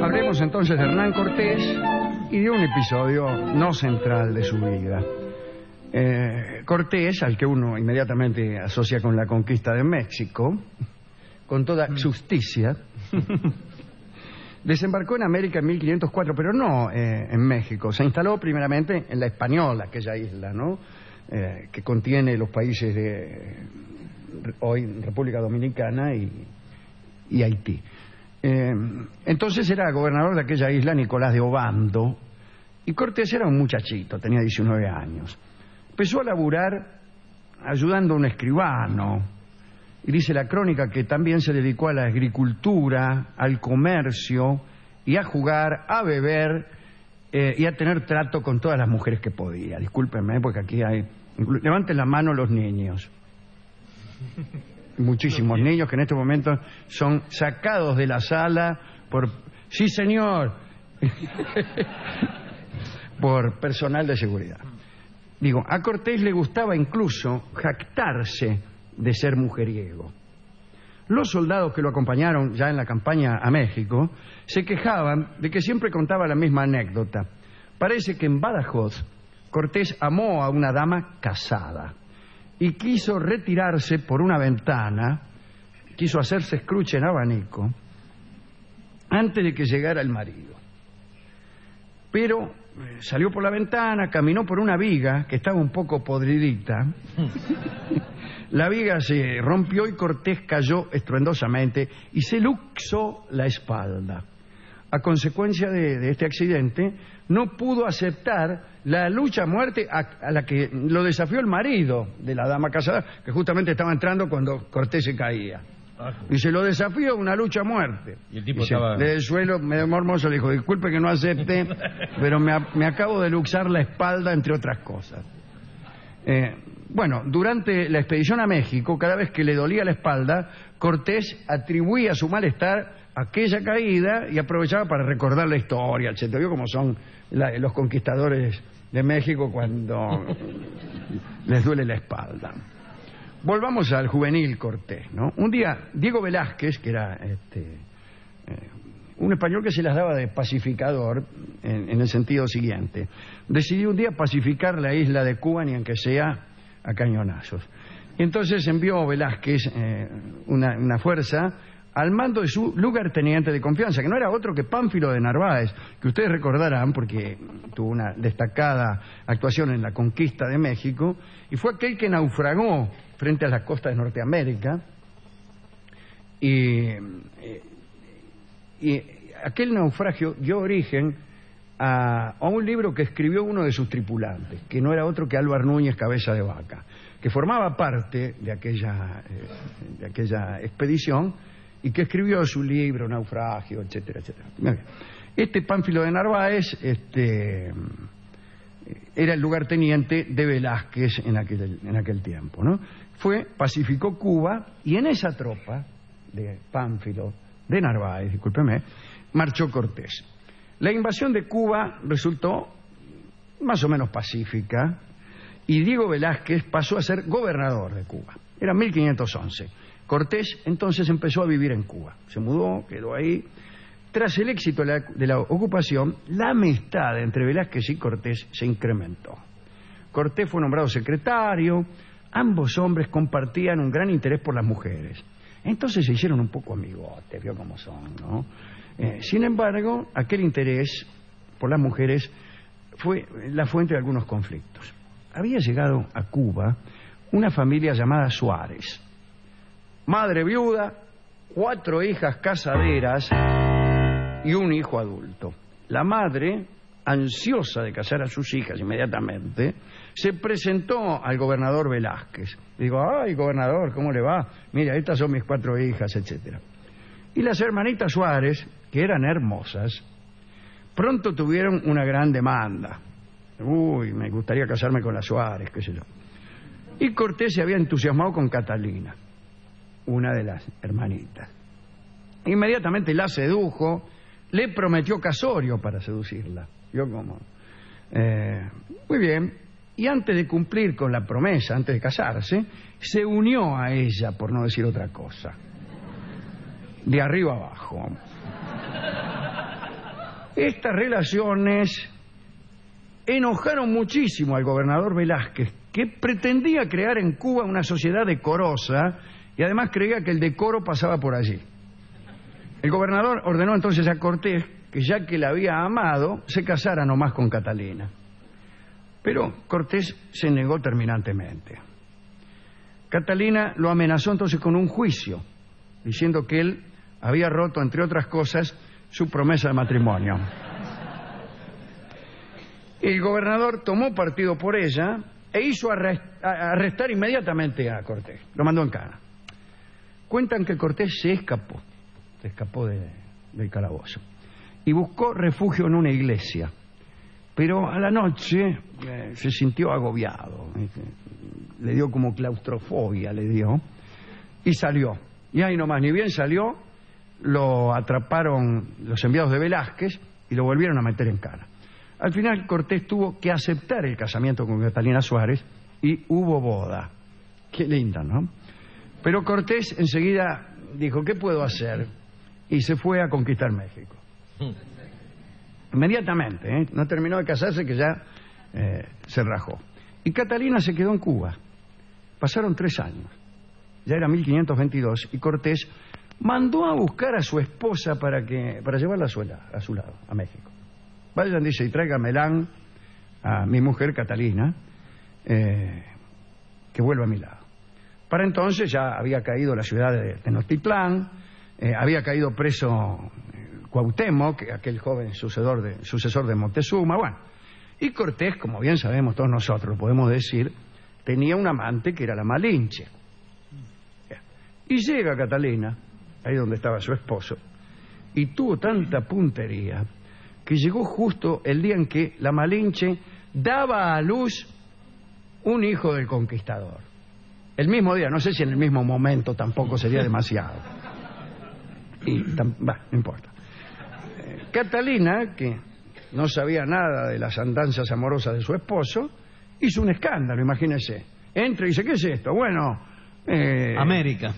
Hablemos entonces de Hernán Cortés y de un episodio no central de su vida. Cortés, al que uno inmediatamente asocia con la conquista de México, con toda justicia, desembarcó en América en 1504, pero no en México. Se instaló primeramente en La Española, aquella isla, ¿no? Que contiene los países de hoy República Dominicana y Haití. Entonces era gobernador de aquella isla Nicolás de Obando, y Cortés era un muchachito, tenía 19 años. Empezó a laburar ayudando a un escribano, y dice la crónica que también se dedicó a la agricultura, al comercio, y a jugar, a beber, y a tener trato con todas las mujeres que podía. Discúlpenme, porque aquí hay... Levanten la mano los niños. Muchísimos niños que en este momento son sacados de la sala por... Sí, señor. Por personal de seguridad. Digo, a Cortés le gustaba incluso jactarse de ser mujeriego. Los soldados que lo acompañaron ya en la campaña a México se quejaban de que siempre contaba la misma anécdota. Parece que en Badajoz Cortés amó a una dama casada y quiso retirarse por una ventana, quiso hacerse escruche en abanico antes de que llegara el marido. Pero salió por la ventana, caminó por una viga que estaba un poco podridita. La viga se rompió y Cortés cayó estruendosamente y se luxó la espalda. A consecuencia de este accidente, no pudo aceptar la lucha a muerte a la que lo desafió el marido de la dama casada, que justamente estaba entrando cuando Cortés se caía. Y se lo desafió a una lucha a muerte. Y el tipo estaba... Desde el suelo, medio mormoso, le dijo, disculpe que no acepte, pero me acabo de luxar la espalda, entre otras cosas. Bueno, durante la expedición a México, cada vez que le dolía la espalda, Cortés atribuía su malestar a aquella caída y aprovechaba para recordar la historia, etc. ¿Vio cómo son los conquistadores de México cuando les duele la espalda? Volvamos al juvenil Cortés, ¿no? Un día, Diego Velázquez, que era un español que se las daba de pacificador, en el sentido siguiente, decidió un día pacificar la isla de Cuba, ni aunque sea a cañonazos. Y entonces envió Velázquez una fuerza al mando de su lugarteniente de confianza, que no era otro que Pánfilo de Narváez, que ustedes recordarán porque tuvo una destacada actuación en la conquista de México, y fue aquel que naufragó frente a las costas de Norteamérica, y aquel naufragio dio origen a un libro que escribió uno de sus tripulantes, que no era otro que Álvar Núñez Cabeza de Vaca, que formaba parte de aquella expedición y que escribió su libro Naufragio, etcétera, etcétera. Este Pánfilo de Narváez era el lugarteniente de Velázquez en aquel tiempo, ¿no? Pacificó Cuba, y en esa tropa de Pánfilo de Narváez, discúlpeme, marchó Cortés. La invasión de Cuba resultó más o menos pacífica y Diego Velázquez pasó a ser gobernador de Cuba. Era 1511. Cortés entonces empezó a vivir en Cuba. Se mudó, quedó ahí. Tras el éxito de la ocupación, la amistad entre Velázquez y Cortés se incrementó. Cortés fue nombrado secretario. Ambos hombres compartían un gran interés por las mujeres. Entonces se hicieron un poco amigotes, vio cómo son, ¿no? Sin embargo, aquel interés por las mujeres fue la fuente de algunos conflictos. Había llegado a Cuba una familia llamada Suárez. Madre viuda, 4 hijas casaderas y un hijo adulto. La madre, ansiosa de casar a sus hijas inmediatamente, se presentó al gobernador Velázquez. Digo, ay, gobernador, ¿cómo le va? Mira, estas son mis 4 hijas, etcétera. Y las hermanitas Suárez, que eran hermosas, pronto tuvieron una gran demanda. Uy, me gustaría casarme con las Suárez, qué sé yo. Y Cortés se había entusiasmado con Catalina, una de las hermanitas. Inmediatamente la sedujo, le prometió casorio para seducirla. Yo como... muy bien. Y antes de cumplir con la promesa, antes de casarse, se unió a ella, por no decir otra cosa. De arriba abajo. Estas relaciones enojaron muchísimo al gobernador Velázquez, que pretendía crear en Cuba una sociedad decorosa y además creía que el decoro pasaba por allí. El gobernador ordenó entonces a Cortés que, ya que la había amado, se casara nomás con Catalina. Pero Cortés se negó terminantemente. Catalina lo amenazó entonces con un juicio, diciendo que él había roto, entre otras cosas, su promesa de matrimonio. El gobernador tomó partido por ella e hizo arrestar inmediatamente a Cortés. Lo mandó en cana. Cuentan que Cortés se escapó del calabozo y buscó refugio en una iglesia. Pero a la noche se sintió agobiado, le dio como claustrofobia, y salió. Y ahí nomás, ni bien salió, lo atraparon los enviados de Velázquez y lo volvieron a meter en cana. Al final Cortés tuvo que aceptar el casamiento con Catalina Suárez y hubo boda. Qué linda, ¿no? Pero Cortés enseguida dijo, ¿qué puedo hacer? Y se fue a conquistar México. Inmediatamente, ¿eh? No terminó de casarse que ya se rajó. Y Catalina se quedó en Cuba. Pasaron 3 años. Ya era 1522 y Cortés mandó a buscar a su esposa para llevarla a su lado, a México. Vayan, dice, y tráigamela a mi mujer Catalina, que vuelva a mi lado. Para entonces ya había caído la ciudad de Tenochtitlán, había caído preso Cuauhtémoc, aquel joven sucesor de Moctezuma, bueno. Y Cortés, como bien sabemos todos nosotros, lo podemos decir, tenía un amante que era la Malinche. Y llega Catalina, ahí donde estaba su esposo, y tuvo tanta puntería que llegó justo el día en que la Malinche daba a luz un hijo del conquistador. El mismo día, no sé si en el mismo momento, tampoco sería demasiado. No importa. Catalina, que no sabía nada de las andanzas amorosas de su esposo, hizo un escándalo, imagínese. Entra y dice, ¿qué es esto? Bueno, América.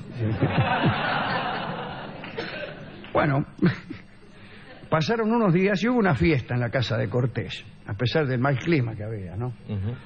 Bueno, pasaron unos días y hubo una fiesta en la casa de Cortés, a pesar del mal clima que había, ¿no?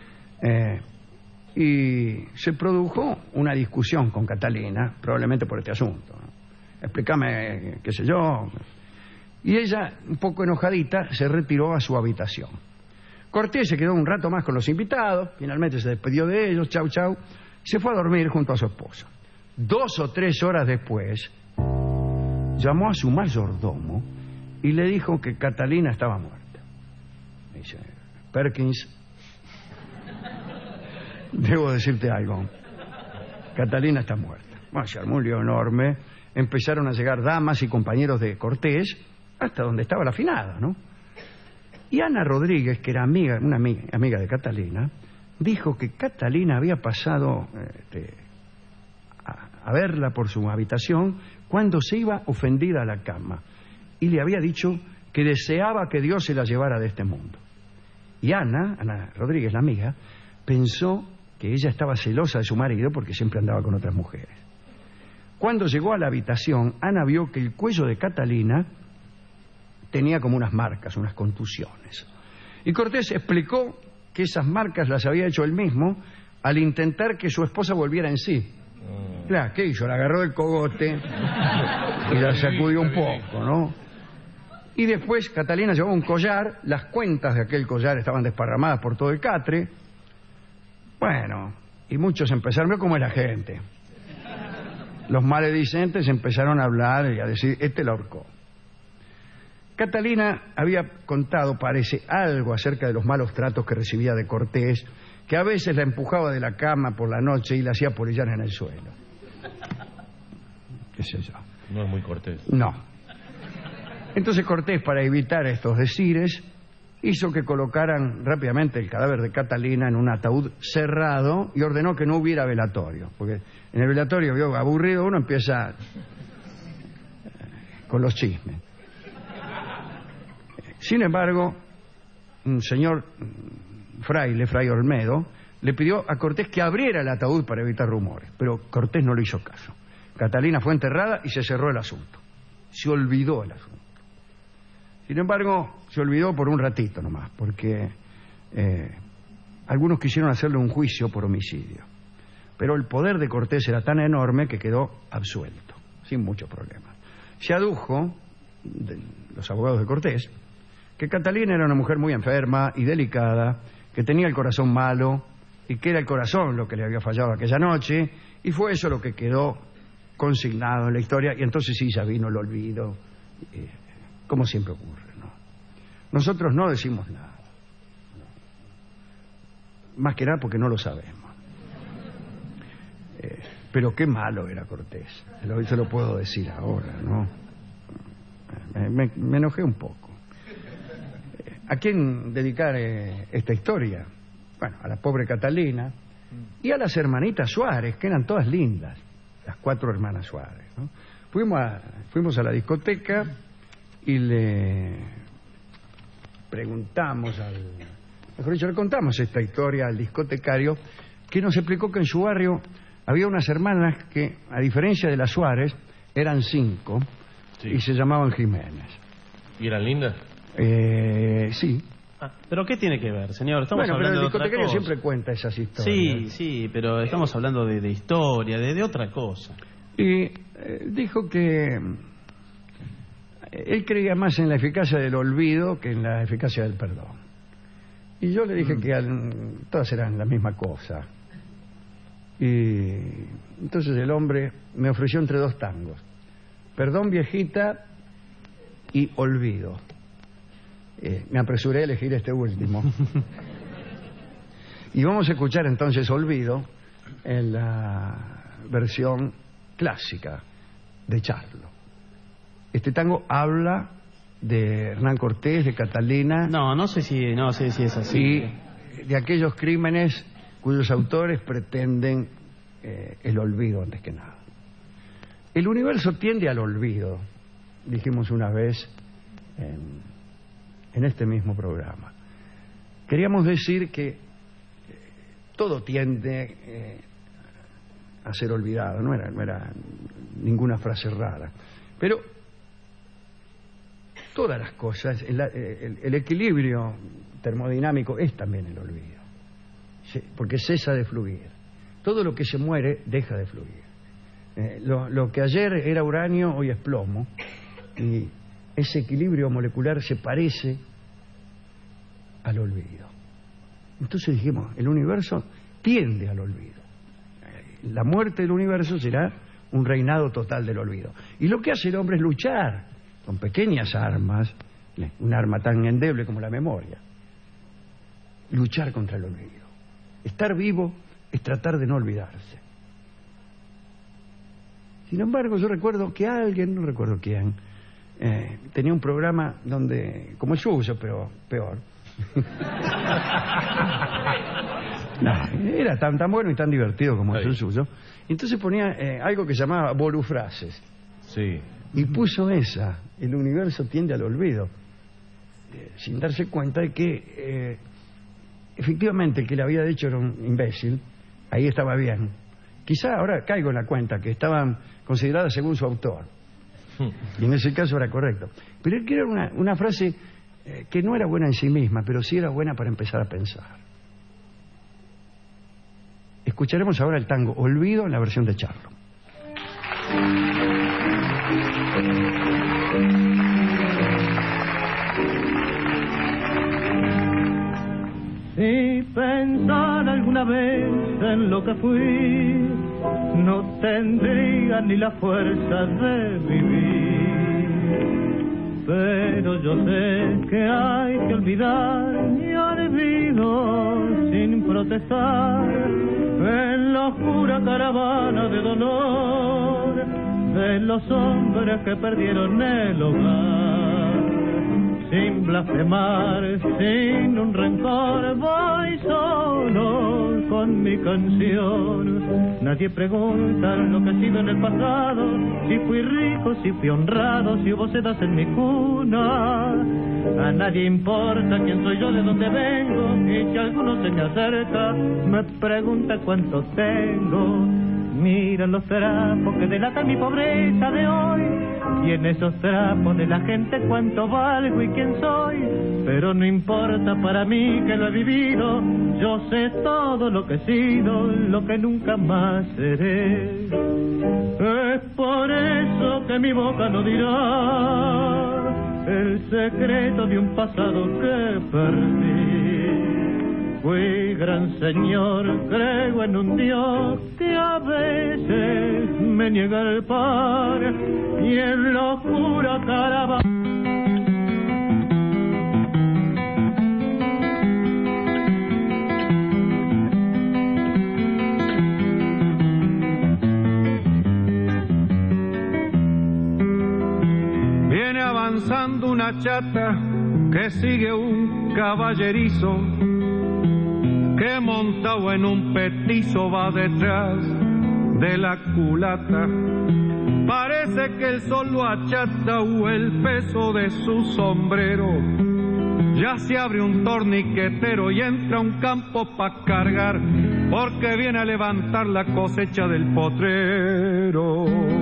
Y se produjo una discusión con Catalina, probablemente por este asunto, ¿no? Explícame, qué sé yo. Y ella, un poco enojadita, se retiró a su habitación. Cortés se quedó un rato más con los invitados, finalmente se despidió de ellos, chau, chau, y se fue a dormir junto a su esposa. 2 o 3 horas después, llamó a su mayordomo y le dijo que Catalina estaba muerta. Me dice, Perkins, debo decirte algo. Catalina está muerta. Bueno, se armó un lío enorme. Empezaron a llegar damas y compañeros de Cortés hasta donde estaba la afinada, ¿no? Y Ana Rodríguez, que era una amiga de Catalina, dijo que Catalina había pasado a verla por su habitación cuando se iba ofendida a la cama y le había dicho que deseaba que Dios se la llevara de este mundo. Y Ana Rodríguez, la amiga, pensó que ella estaba celosa de su marido porque siempre andaba con otras mujeres. Cuando llegó a la habitación, Ana vio que el cuello de Catalina tenía como unas marcas, unas contusiones. Y Cortés explicó que esas marcas las había hecho él mismo al intentar que su esposa volviera en sí. Claro, ¿qué hizo? La agarró del cogote y la sacudió un poco, ¿no? Y después Catalina llevó un collar, las cuentas de aquel collar estaban desparramadas por todo el catre. Bueno, y muchos empezaron, ¿ve cómo es la gente? Los maledicentes empezaron a hablar y a decir, la ahorcó. Catalina había contado, parece, algo acerca de los malos tratos que recibía de Cortés, que a veces la empujaba de la cama por la noche y la hacía polillar en el suelo. ¿Qué sé yo? No es muy Cortés. No. Entonces Cortés, para evitar estos decires, hizo que colocaran rápidamente el cadáver de Catalina en un ataúd cerrado y ordenó que no hubiera velatorio, porque en el velatorio, vio, aburrido, uno empieza con los chismes. Sin embargo, un señor fray Olmedo, le pidió a Cortés que abriera el ataúd para evitar rumores, pero Cortés no le hizo caso. Catalina fue enterrada y se cerró el asunto. Se olvidó el asunto. Sin embargo, se olvidó por un ratito nomás, porque algunos quisieron hacerle un juicio por homicidio. Pero el poder de Cortés era tan enorme que quedó absuelto, sin muchos problemas. Se adujo, de los abogados de Cortés, que Catalina era una mujer muy enferma y delicada, que tenía el corazón malo y que era el corazón lo que le había fallado aquella noche, y fue eso lo que quedó consignado en la historia, y entonces sí ya vino el olvido, como siempre ocurre, ¿no? Nosotros no decimos nada, más que nada porque no lo sabemos. Pero qué malo era Cortés, se lo puedo decir ahora, ¿no? Me enojé un poco. ¿A quién dedicar esta historia? Bueno, a la pobre Catalina y a las hermanitas Suárez, que eran todas lindas, las 4 hermanas Suárez, ¿no? Fuimos a la discoteca y le preguntamos mejor dicho, le contamos esta historia al discotecario, que nos explicó que en su barrio había unas hermanas que, a diferencia de las Suárez, eran 5, sí, y se llamaban Jiménez. ¿Y eran lindas? Sí. ¿Pero qué tiene que ver, señor? Estamos Bueno, pero hablando el de otra discotecario cosa. siempre cuenta esas historias. Sí, sí, pero estamos hablando de historia, de otra cosa. Y dijo que él creía más en la eficacia del olvido que en la eficacia del perdón. Y yo le dije que todas eran la misma cosa. Y entonces el hombre me ofreció entre 2 tangos: Perdón, viejita, y Olvido. Me apresuré a elegir este último. Y vamos a escuchar entonces Olvido en la versión clásica de Charlo. Este tango habla de Hernán Cortés, de Catalina. No sé si es así. Y de aquellos crímenes cuyos autores pretenden el olvido antes que nada. El universo tiende al olvido, dijimos una vez en este mismo programa. Queríamos decir que todo tiende a ser olvidado, no era ninguna frase rara, pero todas las cosas, el equilibrio termodinámico es también el olvido, porque cesa de fluir. Todo lo que se muere deja de fluir. Lo que ayer era uranio hoy es plomo, y ese equilibrio molecular se parece al olvido. Entonces dijimos, el universo tiende al olvido. La muerte del universo será un reinado total del olvido. Y lo que hace el hombre es luchar con pequeñas armas, un arma tan endeble como la memoria, luchar contra el olvido. Estar vivo es tratar de no olvidarse. Sin embargo, yo recuerdo que alguien, no recuerdo quién, tenía un programa donde, como el suyo, pero peor. No, era tan bueno y tan divertido como el suyo. Entonces ponía algo que llamaba volufrases. Sí. Y puso esa, el universo tiende al olvido, sin darse cuenta de que efectivamente el que le había dicho era un imbécil. Ahí estaba bien. Quizá ahora caigo en la cuenta que estaban consideradas según su autor, y en ese caso era correcto. Pero él quería una frase que no era buena en sí misma, pero sí era buena para empezar a pensar. Escucharemos ahora el tango Olvido en la versión de Charlo. Si pensara alguna vez en lo que fui, no tendría ni la fuerza de vivir. Pero yo sé que hay que olvidar y olvido sin protestar en la oscura caravana de dolor de los hombres que perdieron el hogar. Sin blasfemar, sin un rencor, voy solo con mi canción. Nadie pregunta lo que he sido en el pasado, si fui rico, si fui honrado, si hubo sedas en mi cuna. A nadie importa quién soy yo, de dónde vengo, y si alguno se me acerca, me pregunta cuánto tengo. Miran los trapos que delatan mi pobreza de hoy, y en esos trapos de la gente cuánto valgo y quién soy. Pero no importa para mí que lo he vivido, yo sé todo lo que he sido, lo que nunca más seré. Es por eso que mi boca no dirá el secreto de un pasado que perdí. Fui gran señor, creo en un Dios que a veces me niega el pan, y en la oscura caravana. Viene avanzando una chata que sigue un caballerizo, que montado en un petizo va detrás de la culata. Parece que el sol lo achata o el peso de su sombrero. Ya se abre un torniquetero y entra a un campo pa' cargar, porque viene a levantar la cosecha del potrero.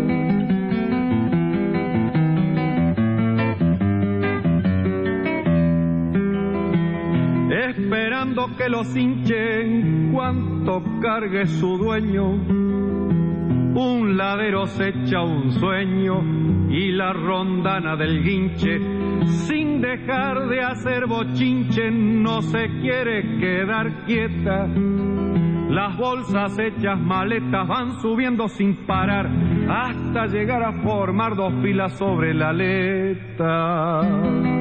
Esperando que los hinchen cuanto cargue su dueño, un ladero se echa un sueño y la rondana del guinche, sin dejar de hacer bochinche, no se quiere quedar quieta. Las bolsas hechas maletas van subiendo sin parar hasta llegar a formar dos filas sobre la aleta.